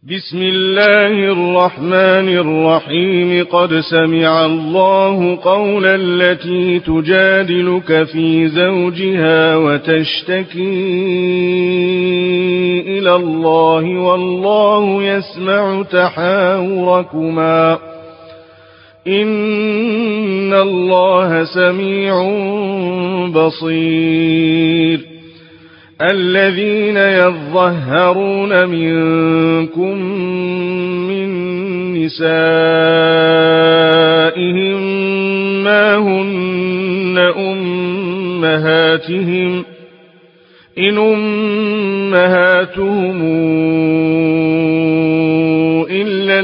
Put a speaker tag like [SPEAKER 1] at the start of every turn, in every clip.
[SPEAKER 1] بسم الله الرحمن الرحيم. قد سمع الله قول التي تجادلك في زوجها وتشتكي إلى الله والله يسمع تحاوركما إن الله سميع بصير. الذين يظهرون منكم من نسائهم ما هن أمهاتهم إن أمهاتهم إلا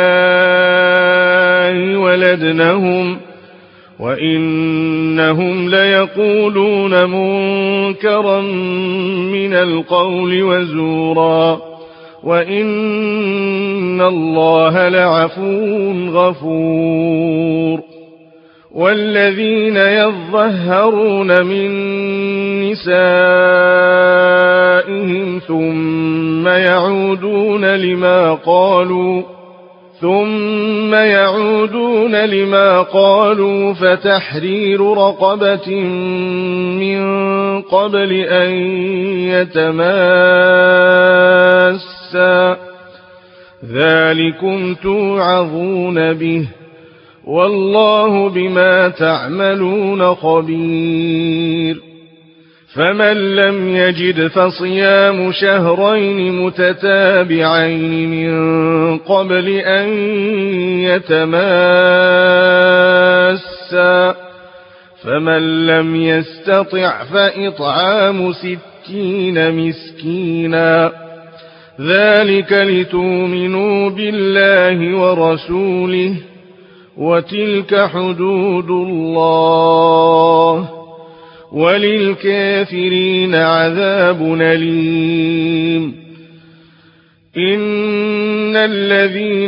[SPEAKER 1] اللائي ولدنهم وإنهم ليقولون منكرا من القول وزورا وإن الله لعفو غفور. والذين يظهرون من نسائهم ثم يعودون لما قالوا فتحرير رقبة من قبل أن يتماسا ذلكم توعظون به والله بما تعملون خبير. فمن لم يجد فصيام شهرين متتابعين من قبل أن يتماسا فمن لم يستطع فإطعام 60 مسكينا ذلك لتؤمنوا بالله ورسوله وتلك حدود الله وللكافرين عذاب أليم. إن الذين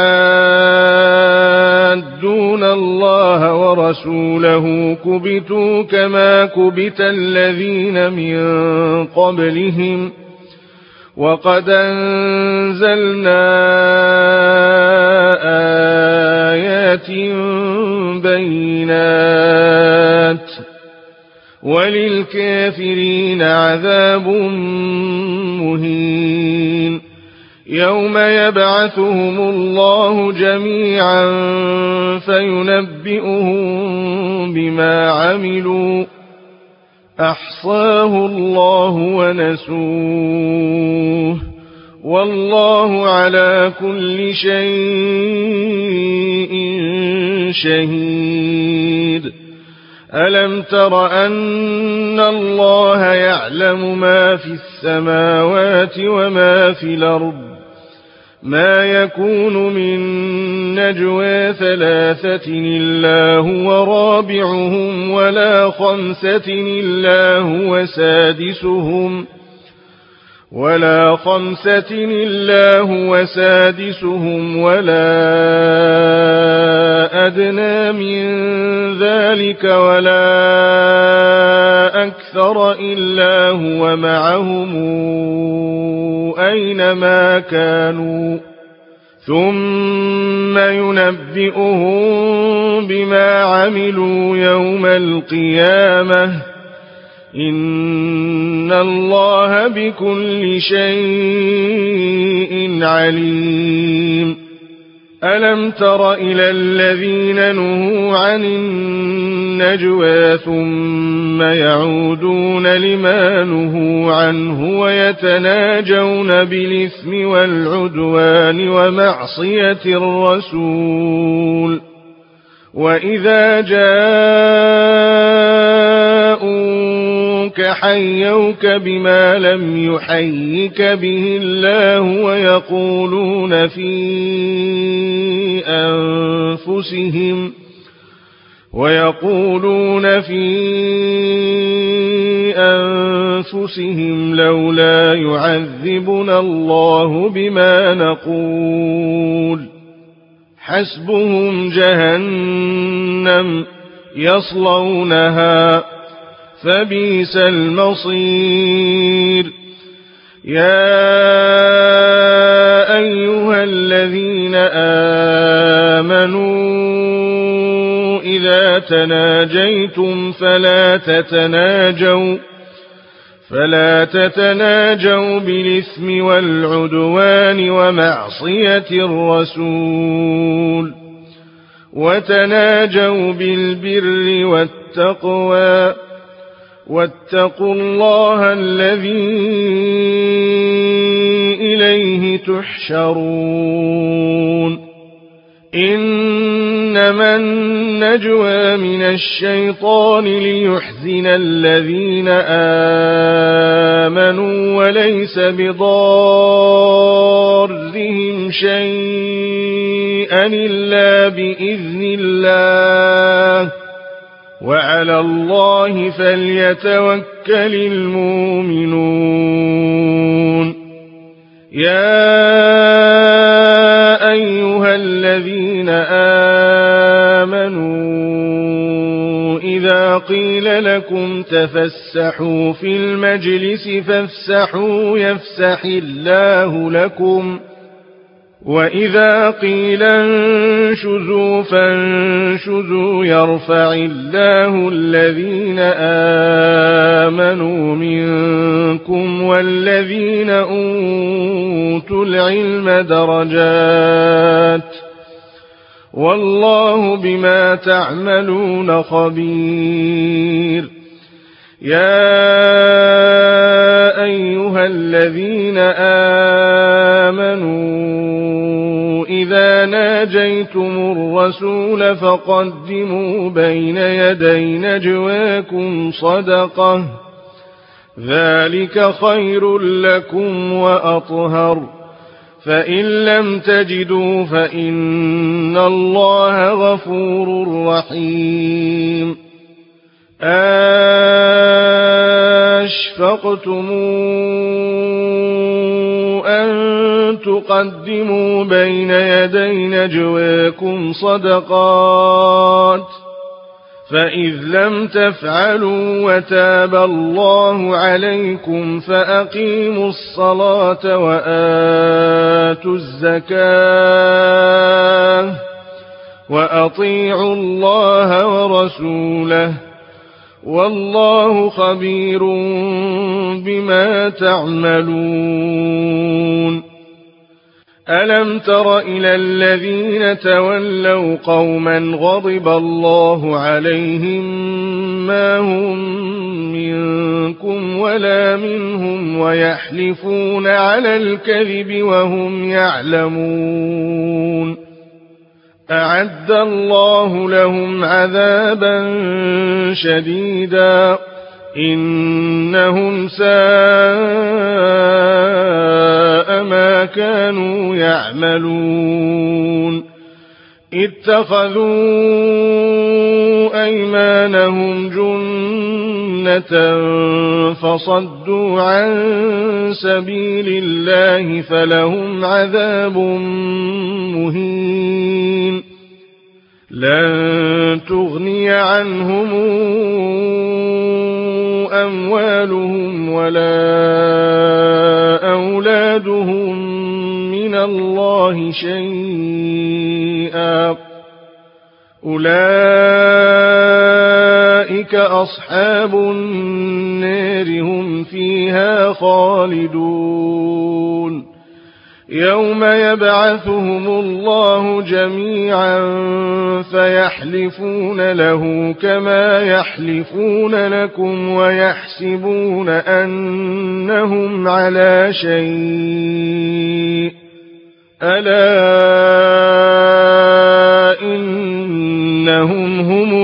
[SPEAKER 1] يحادون الله ورسوله كبتوا كما كبت الذين من قبلهم وقد أنزلنا آيات بينات وللكافرين عذاب مهين. يوم يبعثهم الله جميعا فينبئهم بما عملوا أحصاه الله ونسوه والله على كل شيء شهيد. ألم تر أن الله يعلم ما في السماوات وما في الأرض ما يكون من نجوى 3 إلا هو رابعهم ولا 5 إلا هو سادسهم ولا أدنى من ذلك ولا أكثر إلا هو معهم أينما كانوا ثم ينبئهم بما عملوا يوم القيامة إن الله بكل شيء عليم. ألم تر إلى الذين نهوا عن النجوى ثم يعودون لما نهوا عنه ويتناجون بالإثم والعدوان ومعصية الرسول وإذا جاءوك حيوك بما لم يحيك به الله ويقولون في أنفسهم لولا يعذبنا الله بما نقول حسبهم جهنم يصلونها فبئس المصير. يا تناجيتم فلا تتناجوا بالإثم والعدوان ومعصية الرسول، وتناجوا بالبر والتقوى، واتقوا الله الذي إليه تحشرون. إنما النجوى من الشيطان ليحزن الذين آمنوا وليس بضارهم شيئا إلا بإذن الله، وعلى الله فليتوكل المؤمنون. يا أيها الذين آمنوا إذا قيل لكم تفسحوا في المجلس فافسحوا يفسح الله لكم، وإذا قيل انشزوا فانشزوا يرفع الله الذين آمنوا منكم والذين أوتوا العلم درجات، والله بما تعملون خبير. يا أيها الذين آمنوا إذا ناجيتم الرسول فقدموا بين يدي نجواكم صدقة، ذلك خير لكم وأطهر، فإن لم تجدوا فإن الله غفور رحيم. أشفقتم أن تقدموا بين يدي نجواكم صدقات، فإذ لم تفعلوا وتاب الله عليكم فأقيموا الصلاة وآتوا الزكاة وأطيعوا الله ورسوله، والله خبير بما تعملون. ألم تر إلى الذين تولوا قوما غضب الله عليهم ما هم منكم ولا منهم ويحلفون على الكذب وهم يعلمون. أعد الله لهم عذابا شديدا إنهم ساء ما كانوا يعملون. اتخذوا أيمانهم جنة فصدوا عن سبيل الله فلهم عذاب مهين. لن تغني عنهم أموالهم ولا أولادهم من الله شيئا، أولئك أصحاب النار هم فيها خالدون. يوم يبعثهم الله جميعا فيحلفون له كما يحلفون لكم ويحسبون أنهم على شيء، ألا إنهم هم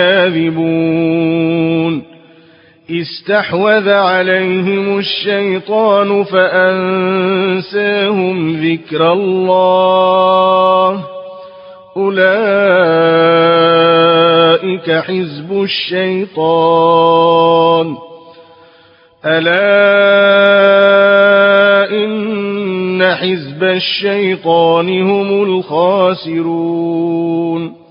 [SPEAKER 1] الكاذبون. استحوذ عليهم الشيطان فأنساهم ذكر الله، أولئك حزب الشيطان، ألا إن حزب الشيطان هم الخاسرون.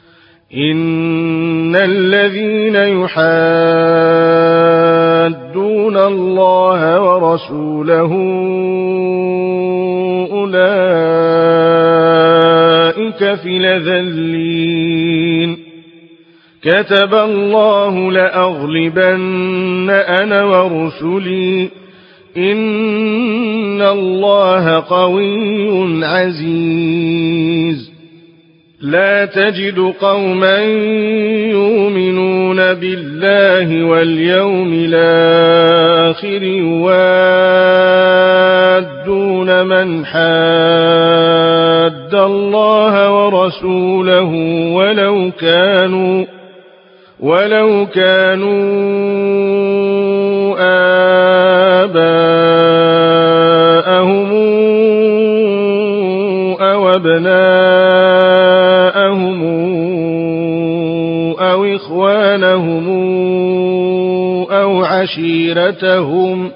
[SPEAKER 1] إن الذين يحادون الله ورسوله أولئك في الأذلين. كتب الله لأغلبن أنا ورسلي إن الله قوي عزيز لا تجد قوما يؤمنون بالله واليوم الآخر يوادون من حاد الله ورسوله ولو كانوا آباءهم أو أبناءهم أو إخوانهم أو عشيرتهم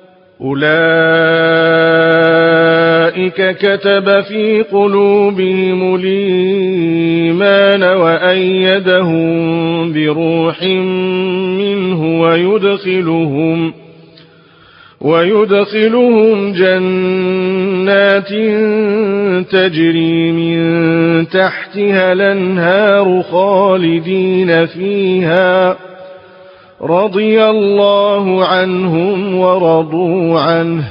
[SPEAKER 1] أولئك كتب في قلوبهم الإيمان وأيدهم بروح منه ويدخلهم جنات تجري من تحتها الأنهار خالدين فيها رضي الله عنهم ورضوا عنه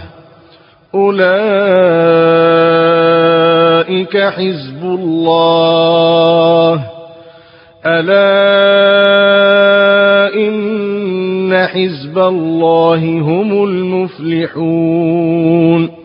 [SPEAKER 1] أولئك حزب الله ألا إن حزب الله هم المفلحون